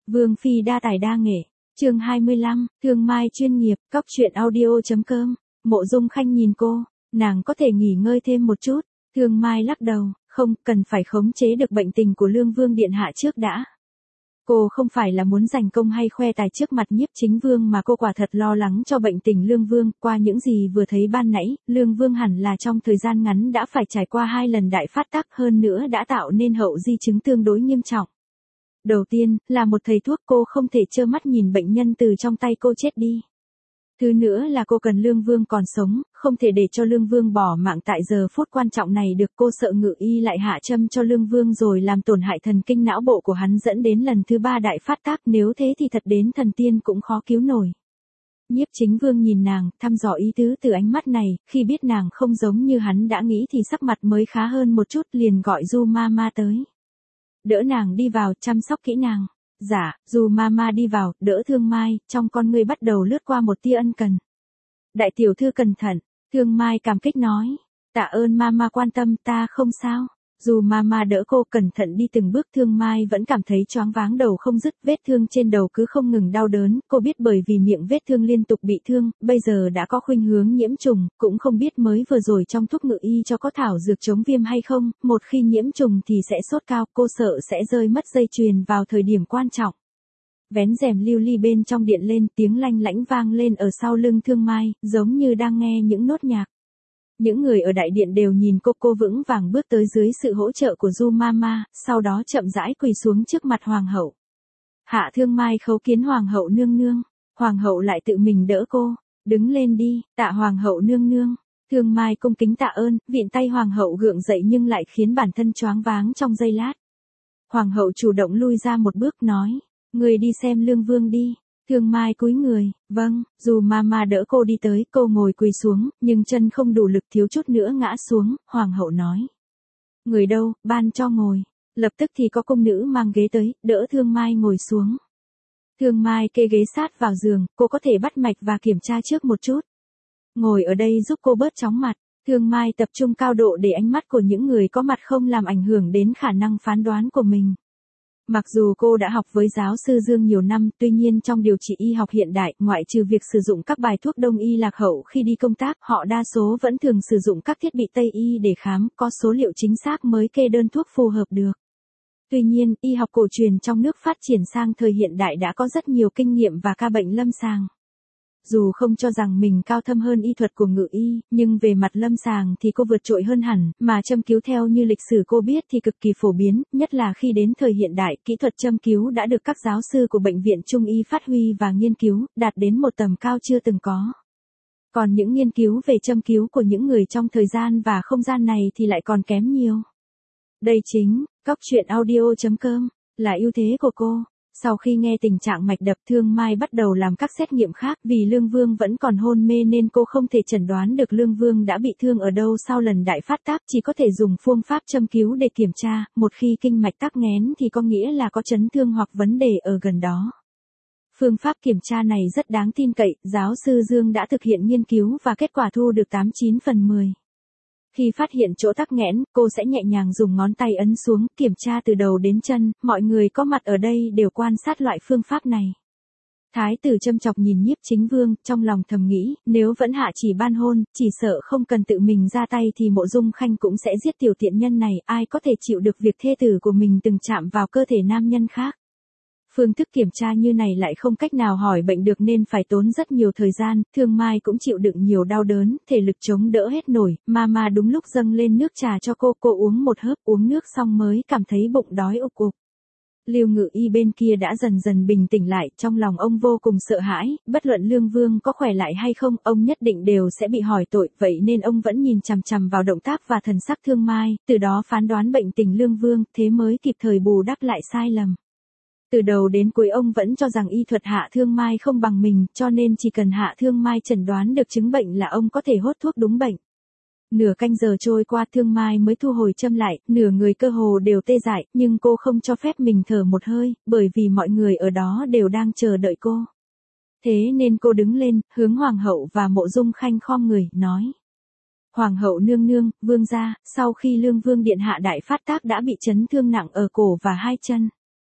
Vương Phi đa tài đa nghệ, chương 25, Thương Mai chuyên nghiệp, cóc truyện audio.com, Mộ Dung Khanh nhìn cô, nàng có thể nghỉ ngơi thêm một chút, Thương Mai lắc đầu, không, cần phải khống chế được bệnh tình của Lương Vương Điện Hạ trước đã. Cô không phải là muốn giành công hay khoe tài trước mặt Nhiếp Chính Vương mà cô quả thật lo lắng cho bệnh tình Lương Vương, qua những gì vừa thấy ban nãy, Lương Vương hẳn là trong thời gian ngắn đã phải trải qua 2 lần đại phát tác hơn nữa đã tạo nên hậu di chứng tương đối nghiêm trọng. Đầu tiên, là một thầy thuốc cô không thể trơ mắt nhìn bệnh nhân từ trong tay cô chết đi. Thứ nữa là cô cần Lương Vương còn sống, không thể để cho Lương Vương bỏ mạng tại giờ phút quan trọng này được. Cô sợ Ngự Y lại hạ châm cho Lương Vương rồi làm tổn hại thần kinh não bộ của hắn dẫn đến lần thứ 3 đại phát tác, nếu thế thì thật đến thần tiên cũng khó cứu nổi. Nhiếp Chính Vương nhìn nàng, thăm dò ý tứ từ ánh mắt này, khi biết nàng không giống như hắn đã nghĩ thì sắc mặt mới khá hơn một chút, liền gọi Du Mama tới. Đỡ nàng đi vào, chăm sóc kỹ nàng. Dạ, dù Mama đi vào, đỡ Thương Mai, trong con ngươi bắt đầu lướt qua một tia ân cần. Đại tiểu thư cẩn thận, Thương Mai cảm kích nói. Tạ ơn Mama quan tâm, ta không sao. Dù Mama đỡ cô cẩn thận đi từng bước, Thương Mai vẫn cảm thấy choáng váng đầu không dứt, vết thương trên đầu cứ không ngừng đau đớn, cô biết bởi vì miệng vết thương liên tục bị thương, bây giờ đã có khuynh hướng nhiễm trùng, cũng không biết mới vừa rồi trong thuốc Ngự Y cho có thảo dược chống viêm hay không, một khi nhiễm trùng thì sẽ sốt cao, cô sợ sẽ rơi mất dây chuyền vào thời điểm quan trọng. Vén rèm lưu ly bên trong điện lên, tiếng lanh lảnh vang lên ở sau lưng Thương Mai, giống như đang nghe những nốt nhạc. Những người ở đại điện đều nhìn cô vững vàng bước tới dưới sự hỗ trợ của Du Mama, sau đó chậm rãi quỳ xuống trước mặt hoàng hậu. Hạ Thương Mai khấu kiến hoàng hậu nương nương, hoàng hậu lại tự mình đỡ cô, đứng lên đi, tạ hoàng hậu nương nương. Thương Mai cung kính tạ ơn, vịn tay hoàng hậu gượng dậy nhưng lại khiến bản thân choáng váng trong giây lát. Hoàng hậu chủ động lui ra một bước nói, người đi xem Lương Vương đi. Thương Mai cúi người, vâng, dù Mama đỡ cô đi tới, cô ngồi quỳ xuống, nhưng chân không đủ lực thiếu chút nữa ngã xuống, hoàng hậu nói. Người đâu, ban cho ngồi. Lập tức thì có công nữ mang ghế tới, đỡ Thương Mai ngồi xuống. Thương Mai kê ghế sát vào giường, cô có thể bắt mạch và kiểm tra trước một chút. Ngồi ở đây giúp cô bớt chóng mặt. Thương Mai tập trung cao độ để ánh mắt của những người có mặt không làm ảnh hưởng đến khả năng phán đoán của mình. Mặc dù cô đã học với giáo sư Dương nhiều năm, tuy nhiên trong điều trị y học hiện đại, ngoại trừ việc sử dụng các bài thuốc đông y lạc hậu khi đi công tác, họ đa số vẫn thường sử dụng các thiết bị Tây y để khám, có số liệu chính xác mới kê đơn thuốc phù hợp được. Tuy nhiên, y học cổ truyền trong nước phát triển sang thời hiện đại đã có rất nhiều kinh nghiệm và ca bệnh lâm sàng. Dù không cho rằng mình cao thâm hơn y thuật của Ngự Y, nhưng về mặt lâm sàng thì cô vượt trội hơn hẳn, mà châm cứu theo như lịch sử cô biết thì cực kỳ phổ biến, nhất là khi đến thời hiện đại, kỹ thuật châm cứu đã được các giáo sư của bệnh viện Trung y phát huy và nghiên cứu, đạt đến một tầm cao chưa từng có. Còn những nghiên cứu về châm cứu của những người trong thời gian và không gian này thì lại còn kém nhiều. Đây chính, cóc truyện audio.com, là ưu thế của cô. Sau khi nghe tình trạng mạch đập, Thương Mai bắt đầu làm các xét nghiệm khác, vì Lương Vương vẫn còn hôn mê nên cô không thể chẩn đoán được Lương Vương đã bị thương ở đâu sau lần đại phát tác, chỉ có thể dùng phương pháp châm cứu để kiểm tra, một khi kinh mạch tắc nghẽn thì có nghĩa là có chấn thương hoặc vấn đề ở gần đó. Phương pháp kiểm tra này rất đáng tin cậy, giáo sư Dương đã thực hiện nghiên cứu và kết quả thu được 89 phần 10. Khi phát hiện chỗ tắc nghẽn, cô sẽ nhẹ nhàng dùng ngón tay ấn xuống, kiểm tra từ đầu đến chân, mọi người có mặt ở đây đều quan sát loại phương pháp này. Thái tử châm chọc nhìn Nhiếp Chính Vương, trong lòng thầm nghĩ, nếu vẫn hạ chỉ ban hôn, chỉ sợ không cần tự mình ra tay thì Mộ Dung Khanh cũng sẽ giết tiểu tiện nhân này, ai có thể chịu được việc thê tử của mình từng chạm vào cơ thể nam nhân khác. Phương thức kiểm tra như này lại không cách nào hỏi bệnh được nên phải tốn rất nhiều thời gian, Thương Mai cũng chịu đựng nhiều đau đớn, thể lực chống đỡ hết nổi, Mama đúng lúc dâng lên nước trà cho cô uống một hớp, uống nước xong mới cảm thấy bụng đói ục ục. Lưu Ngự Y bên kia đã dần dần bình tĩnh lại, trong lòng ông vô cùng sợ hãi, bất luận Lương Vương có khỏe lại hay không, ông nhất định đều sẽ bị hỏi tội, vậy nên ông vẫn nhìn chằm chằm vào động tác và thần sắc Thương Mai, từ đó phán đoán bệnh tình Lương Vương, thế mới kịp thời bù đắp lại sai lầm. Từ đầu đến cuối ông vẫn cho rằng y thuật Hạ Thương Mai không bằng mình, cho nên chỉ cần Hạ Thương Mai chẩn đoán được chứng bệnh là ông có thể hốt thuốc đúng bệnh. Nửa canh giờ trôi qua, Thương Mai mới thu hồi châm lại, nửa người cơ hồ đều tê dại, nhưng cô không cho phép mình thở một hơi, bởi vì mọi người ở đó đều đang chờ đợi cô. Thế nên cô đứng lên, hướng Hoàng hậu và Mộ Dung Khanh khom người, nói. Hoàng hậu nương nương, vương gia, sau khi Lương Vương Điện Hạ đại phát tác đã bị chấn thương nặng ở cổ và hai chân.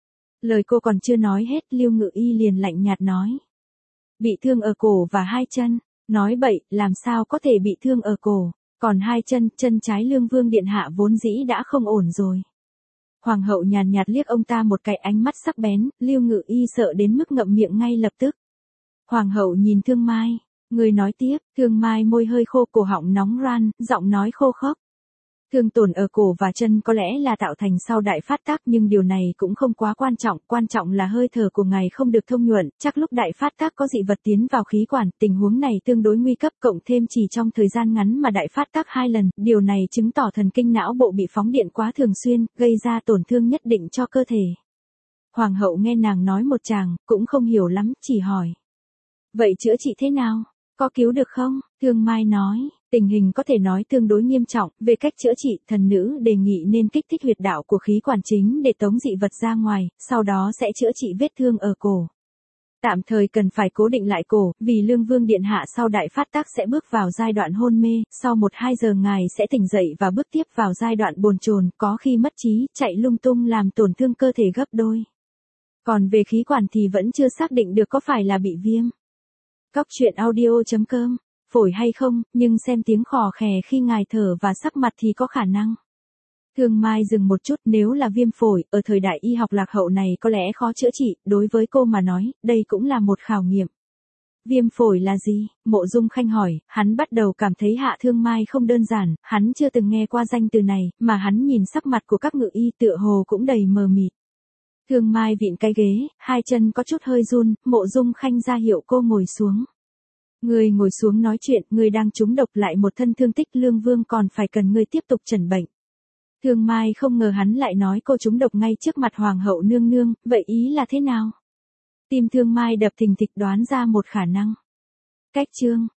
Lời cô còn chưa nói hết, Lưu Ngự Y liền lạnh nhạt nói. Bị thương ở cổ và hai chân. Nói bậy, làm sao có thể bị thương ở cổ, còn hai chân, chân trái Lương Vương điện hạ vốn dĩ đã không ổn rồi. Hoàng hậu nhàn nhạt liếc ông ta một cái ánh mắt sắc bén, Lưu Ngự Y sợ đến mức ngậm miệng ngay lập tức. Hoàng hậu nhìn Thương Mai, người nói tiếp, Thương Mai môi hơi khô, cổ họng nóng ran, giọng nói khô khốc. Thương tổn ở cổ và chân có lẽ là tạo thành sau đại phát tác, nhưng điều này cũng không quá quan trọng là hơi thở của ngài không được thông nhuận, chắc lúc đại phát tác có dị vật tiến vào khí quản, tình huống này tương đối nguy cấp, cộng thêm chỉ trong thời gian ngắn mà đại phát tác 2 lần, điều này chứng tỏ thần kinh não bộ bị phóng điện quá thường xuyên, gây ra tổn thương nhất định cho cơ thể. Hoàng hậu nghe nàng nói một tràng, cũng không hiểu lắm, chỉ hỏi. Vậy chữa trị thế nào? Có cứu được không? Thương Mai nói, tình hình có thể nói tương đối nghiêm trọng, về cách chữa trị, thần nữ đề nghị nên kích thích huyệt đạo của khí quản chính để tống dị vật ra ngoài, sau đó sẽ chữa trị vết thương ở cổ. Tạm thời cần phải cố định lại cổ, vì Lương Vương điện hạ sau đại phát tác sẽ bước vào giai đoạn hôn mê, sau 1-2 giờ ngài sẽ tỉnh dậy và bước tiếp vào giai đoạn bồn chồn, có khi mất trí, chạy lung tung làm tổn thương cơ thể gấp đôi. Còn về khí quản thì vẫn chưa xác định được có phải là bị viêm. Cóc truyện audio.com, phổi hay không, nhưng xem tiếng khò khè khi ngài thở và sắc mặt thì có khả năng. Thương Mai dừng một chút, nếu là viêm phổi, ở thời đại y học lạc hậu này có lẽ khó chữa trị, đối với cô mà nói, đây cũng là một khảo nghiệm. Viêm phổi là gì? Mộ Dung Khanh hỏi, hắn bắt đầu cảm thấy Hạ Thương Mai không đơn giản, hắn chưa từng nghe qua danh từ này, mà hắn nhìn sắc mặt của các ngự y tựa hồ cũng đầy mờ mịt. Thương Mai vịn cái ghế, hai chân có chút hơi run, Mộ Dung Khanh ra hiệu cô ngồi xuống. Người ngồi xuống nói chuyện, người đang trúng độc lại một thân thương tích, Lương Vương còn phải cần người tiếp tục chẩn bệnh. Thương Mai không ngờ hắn lại nói cô trúng độc ngay trước mặt Hoàng hậu nương nương, vậy ý là thế nào? Tim Thương Mai đập thình thịch, đoán ra một khả năng. Cách chương